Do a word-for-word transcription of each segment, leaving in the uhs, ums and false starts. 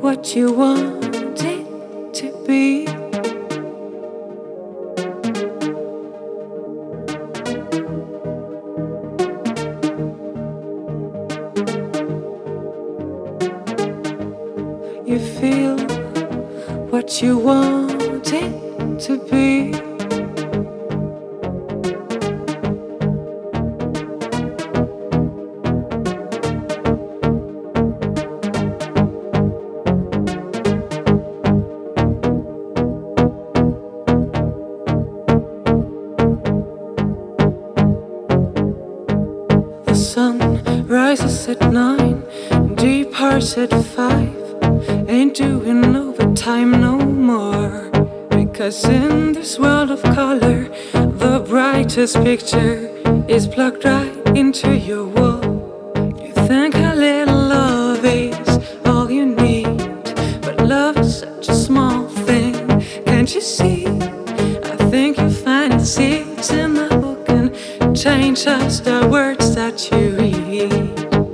what you want it to be. You feel what you want it to be. The sun rises at nine, departs at five. Ain't doing overtime no more, because in this world of color, the brightest picture is plugged right into your wall. You think a little love is all you need, but love is such a small thing. Can't you see? I think you find it seeds in the book and change just the words that you read.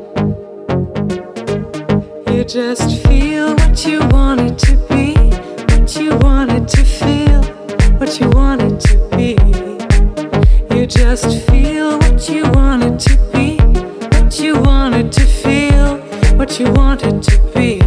You just feel what you want it to be, what you want it to feel, what you want it to be. You just feel what you want it to be, what you want it to feel, what you want it to be.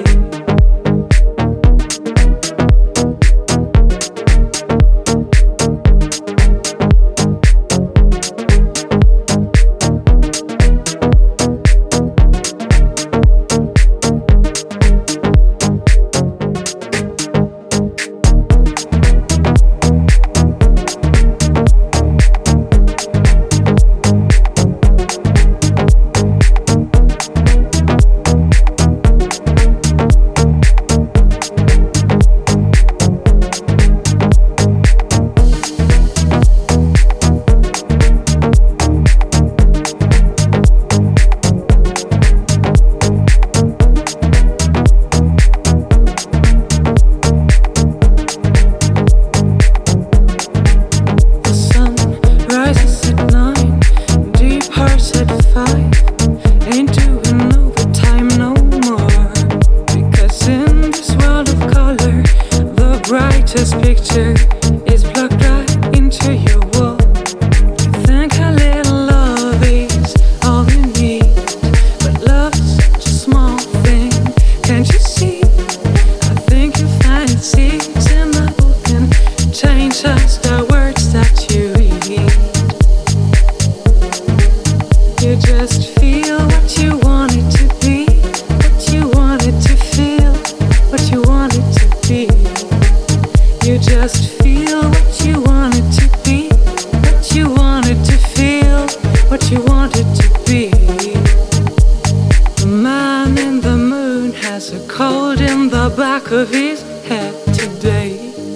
This picture is plugged right into your wall. You think a little love is all you need, but love is such a small thing. Can't you see? I think you find it seeds in the book and change just the words that you read. You just feel what you want it to be, what you want it to feel, what you want it to be. You just feel what you want it to be, what you want it to feel, what you want it to be. The man in the moon has a cold in the back of his head today.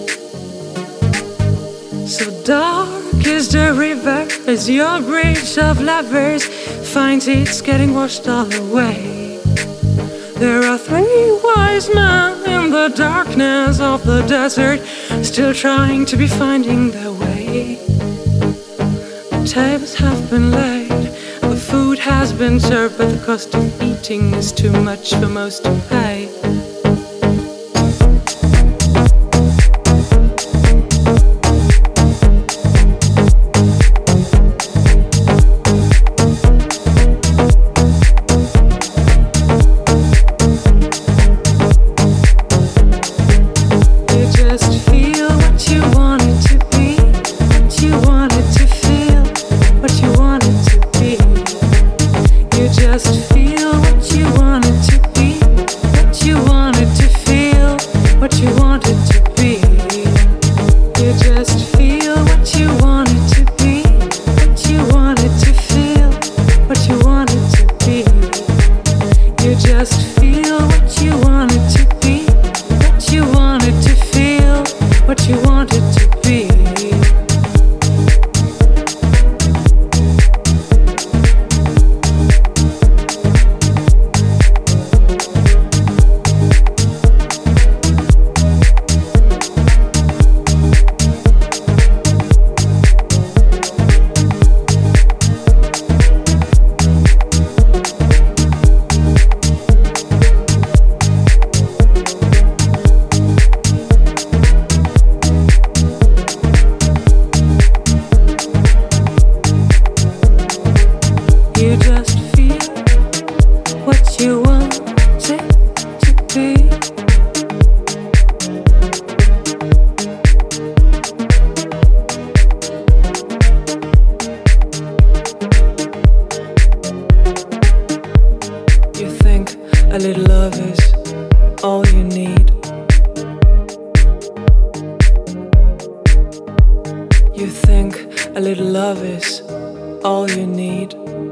So dark is the river as your bridge of lovers finds it's getting washed all away. There are three wise men in the darkness of the desert, still trying to be finding their way. The tables have been laid, the food has been served, but the cost of eating is too much for most to pay. Just feel what you want it to be, what you want. a little love is all you need. You think a little love is all you need.